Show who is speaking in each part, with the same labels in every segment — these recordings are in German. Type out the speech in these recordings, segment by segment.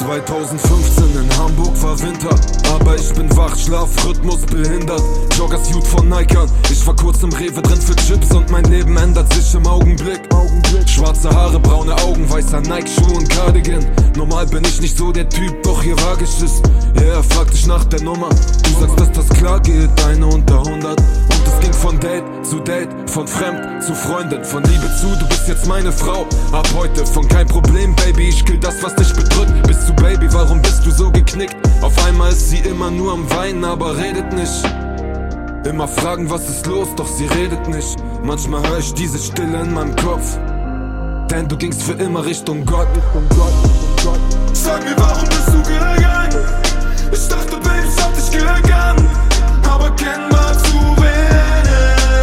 Speaker 1: 2015 in Hamburg war Winter, aber ich bin wach, Schlafrhythmus behindert. Joggers Hut von Nike an, ich war kurz im Rewe drin für Chips und mein Leben ändert sich im Augenblick. Schwarze Haare, braune Augen, weißer Nike-Schuh und Cardigan. Normal bin ich nicht so der Typ, doch hier wag ich es. Yeah, frag dich nach der Nummer, du sagst, dass das klar geht, eine unter 100. Und es ging von Date zu Date, von Fremd zu Freundin, von Liebe zu, du bist jetzt meine Frau. Ab heute von kein Problem, Baby, ich kill das, was dich bedrückt. Bist du Baby, warum bist du so geknickt? Auf einmal ist sie immer nur am Weinen, aber redet nicht. Immer fragen, was ist los, doch sie redet nicht. Manchmal hör ich diese Stille in meinem Kopf, denn du gingst für immer Richtung Gott.
Speaker 2: Sag mir, warum bist du gegangen? Ich dachte, Baby, ich hab dich gegangen, aber kennbar zu wenig.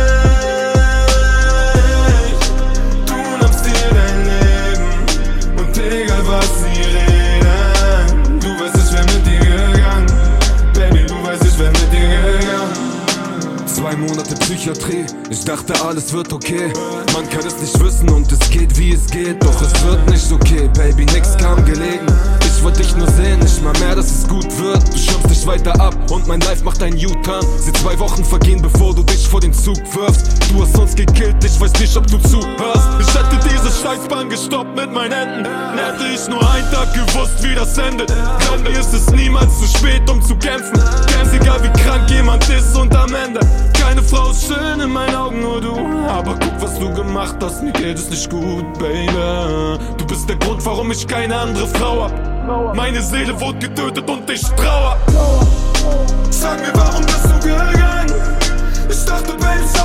Speaker 2: Du nimmst dir dein Leben und egal was sie reden, du weißt, ich wär mit dir gegangen. Baby, du weißt, ich wär mit dir gegangen.
Speaker 1: 2 Monate Psychiatrie, ich dachte alles wird okay. Man kann es nicht wissen und es geht wie es geht, doch es wird nicht okay. Baby, nix kam gelegen, ich wollte dich nur sehen, nicht mal mehr, dass es gut wird. Du schirmst dich weiter ab und mein Life macht einen U-Turn. Sie 2 Wochen vergehen, bevor du dich vor den Zug wirfst. Du hast uns gekillt, ich weiß nicht, ob du zuhörst. Ich hätte diese Scheißbahn gestoppt mit meinen Händen. Hätte ich nur einen Tag gewusst, wie das endet. Glaub mir, ist es niemals zu spät, um zu kämpfen. Ganz egal, wie krank jemand ist und am Ende keine Frau ist schön in meinen Augen, nur du. Aber guck, was du gemacht hast, mir geht es nicht gut, Baby. Du bist der Grund, warum ich keine andere Frau hab. Meine Seele wurde getötet und ich trauer.
Speaker 2: Sag mir, warum bist du gegangen? Ich dachte, Baby,